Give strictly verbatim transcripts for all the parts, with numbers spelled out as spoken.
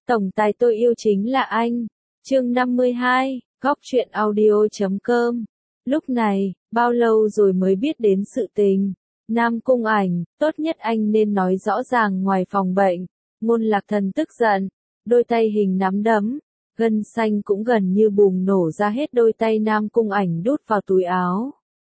Tổng tài tôi yêu chính là anh. Chương năm mươi hai, Góc truyện audio chấm com. Lúc này, bao lâu rồi mới biết đến sự tình. Nam Cung Ảnh, tốt nhất anh nên nói rõ ràng ngoài phòng bệnh. Ngôn Lạc Thần tức giận, đôi tay hình nắm đấm, gân xanh cũng gần như bùng nổ ra hết đôi tay Nam Cung Ảnh đút vào túi áo.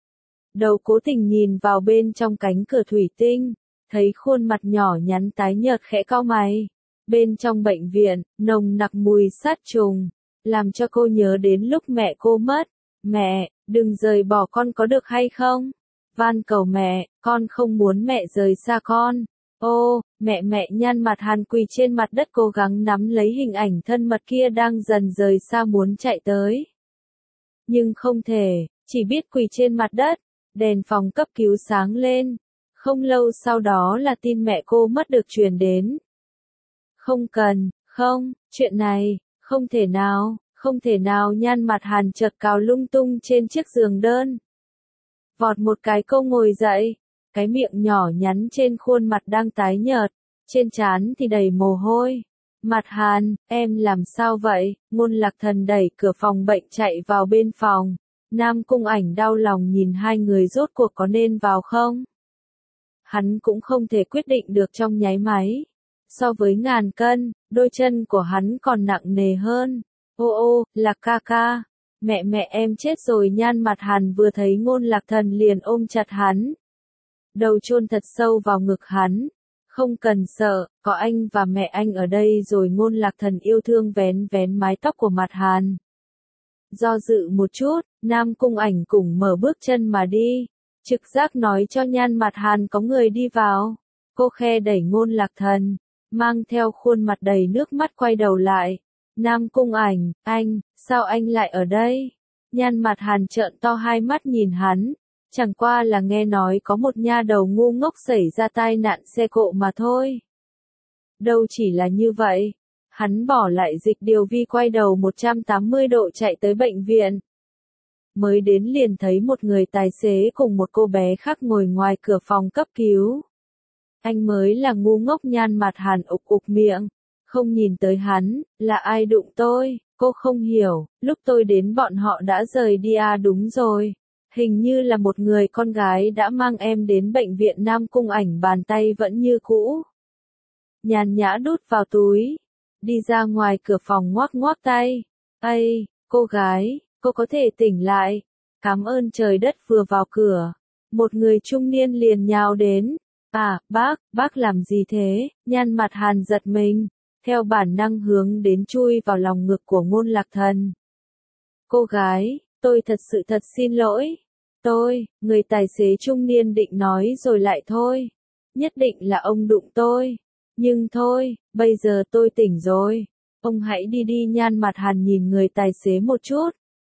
Đầu cố tình nhìn vào bên trong cánh cửa thủy tinh, thấy khuôn mặt nhỏ nhắn tái nhợt khẽ cau mày. Bên trong bệnh viện, nồng nặc mùi sát trùng, làm cho cô nhớ đến lúc mẹ cô mất. Mẹ, đừng rời bỏ con có được hay không? Van cầu mẹ, con không muốn mẹ rời xa con. Ô, mẹ mẹ nhăn mặt Hàn quỳ trên mặt đất cố gắng nắm lấy hình ảnh thân mật kia đang dần rời xa muốn chạy tới. Nhưng không thể, chỉ biết quỳ trên mặt đất, đèn phòng cấp cứu sáng lên. Không lâu sau đó là tin mẹ cô mất được truyền đến. Không cần, không, chuyện này, không thể nào, không thể nào nhăn mặt Hàn chợt cào lung tung trên chiếc giường đơn. Vọt một cái cô ngồi dậy, cái miệng nhỏ nhắn trên khuôn mặt đang tái nhợt, trên trán thì đầy mồ hôi. Mặt Hàn, em làm sao vậy? Ngôn Lạc Thần đẩy cửa phòng bệnh chạy vào bên phòng. Nam Cung Ảnh đau lòng nhìn hai người rốt cuộc có nên vào không? Hắn cũng không thể quyết định được trong nháy máy. So với ngàn cân, đôi chân của hắn còn nặng nề hơn. Ô ô, Lạc ca ca. Mẹ mẹ em chết rồi. Nhan mặt Hàn vừa thấy Ngôn Lạc Thần liền ôm chặt hắn. Đầu chôn thật sâu vào ngực hắn. Không cần sợ, có anh và mẹ anh ở đây rồi. Ngôn Lạc Thần yêu thương vén vén mái tóc của mặt Hàn. Do dự một chút, Nam Cung Ảnh cùng mở bước chân mà đi. Trực giác nói cho Nhan mặt Hàn có người đi vào. Cô khe đẩy Ngôn Lạc Thần, mang theo khuôn mặt đầy nước mắt quay đầu lại. Nam Cung Ảnh, anh, sao anh lại ở đây? Nhan mặt Hàn trợn to hai mắt nhìn hắn, chẳng qua là nghe nói có một nha đầu ngu ngốc xảy ra tai nạn xe cộ mà thôi. Đâu chỉ là như vậy, hắn bỏ lại dịch điều vi quay đầu một trăm tám mươi độ chạy tới bệnh viện. Mới đến liền thấy một người tài xế cùng một cô bé khác ngồi ngoài cửa phòng cấp cứu. Anh mới là ngu ngốc. Nhan mặt Hàn ục ục miệng, không nhìn tới hắn, là ai đụng tôi, cô không hiểu, lúc tôi đến bọn họ đã rời đi à? Đúng rồi, hình như là một người con gái đã mang em đến bệnh viện. Nam Cung Ảnh bàn tay vẫn như cũ, nhàn nhã đút vào túi, đi ra ngoài cửa phòng ngoác ngoác tay. Ây, cô gái, cô có thể tỉnh lại, cảm ơn trời đất. Vừa vào cửa, một người trung niên liền nhào đến. À, bác, bác làm gì thế? Nhan mặt Hàn giật mình, theo bản năng hướng đến chui vào lòng ngực của Ngôn Lạc Thần. Cô gái, tôi thật sự thật xin lỗi. Tôi, người tài xế trung niên định nói rồi lại thôi. Nhất định là ông đụng tôi. Nhưng thôi, bây giờ tôi tỉnh rồi. Ông hãy đi đi. Nhan mặt Hàn nhìn người tài xế một chút.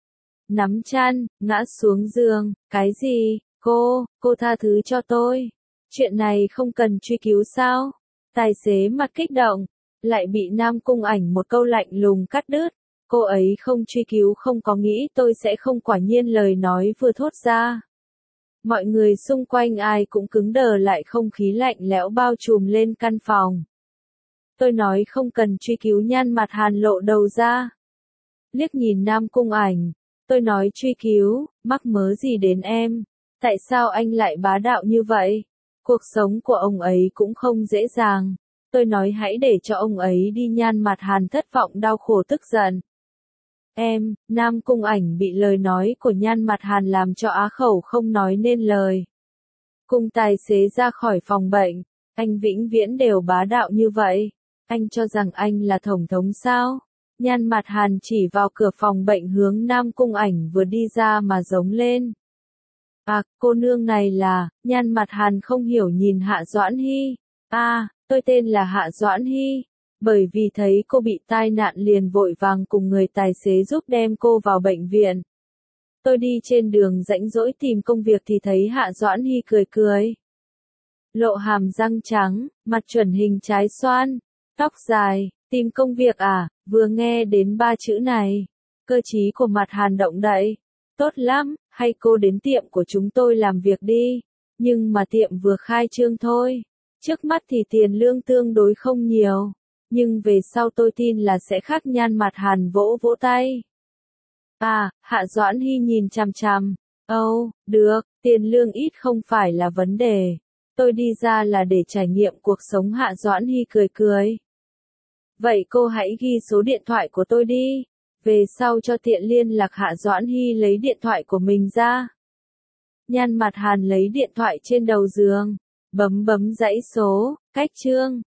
Nắm chăn, ngã xuống giường. Cái gì? Cô, cô tha thứ cho tôi. Chuyện này không cần truy cứu sao? Tài xế mặt kích động, lại bị Nam Cung Ảnh một câu lạnh lùng cắt đứt. Cô ấy không truy cứu không có nghĩ tôi sẽ không. Quả nhiên lời nói vừa thốt ra, mọi người xung quanh ai cũng cứng đờ lại, không khí lạnh lẽo bao trùm lên căn phòng. Tôi nói không cần truy cứu. Nhan mặt Hàn lộ đầu ra, liếc nhìn Nam Cung Ảnh. Tôi nói truy cứu, mắc mớ gì đến em? Tại sao anh lại bá đạo như vậy? Cuộc sống của ông ấy cũng không dễ dàng. Tôi nói hãy để cho ông ấy đi. Nhan mặt Hàn thất vọng đau khổ tức giận. Em, Nam Cung Ảnh bị lời nói của Nhan mặt Hàn làm cho á khẩu không nói nên lời. Cùng tài xế ra khỏi phòng bệnh. Anh vĩnh viễn đều bá đạo như vậy. Anh cho rằng anh là tổng thống sao? Nhan mặt Hàn chỉ vào cửa phòng bệnh hướng Nam Cung Ảnh vừa đi ra mà giống lên. À, cô nương này là, Nhan mặt Hàn không hiểu nhìn Hạ Doãn Hy. À, tôi tên là Hạ Doãn Hy. Bởi vì thấy cô bị tai nạn liền vội vàng cùng người tài xế giúp đem cô vào bệnh viện. Tôi đi trên đường rãnh rỗi tìm công việc thì thấy Hạ Doãn Hy cười cười. Lộ hàm răng trắng, mặt chuẩn hình trái xoan, tóc dài, tìm công việc à? Vừa nghe đến ba chữ này, cơ trí của mặt Hàn động đậy. Tốt lắm, hay cô đến tiệm của chúng tôi làm việc đi. Nhưng mà tiệm vừa khai trương thôi. Trước mắt thì tiền lương tương đối không nhiều. nhưng về sau tôi tin là sẽ khác. Nhan Mặt Hàn vỗ vỗ tay. À, Hạ Doãn Hy nhìn chằm chằm. Âu, oh, được, tiền lương ít không phải là vấn đề. Tôi đi ra là để trải nghiệm cuộc sống. Hạ Doãn Hy cười cười. Vậy cô hãy ghi số điện thoại của tôi đi. Về sau cho tiện liên lạc. Hạ Doãn Hy lấy điện thoại của mình ra. Nhan Mặt Hàn lấy điện thoại trên đầu giường. Bấm bấm dãy số, cách chương.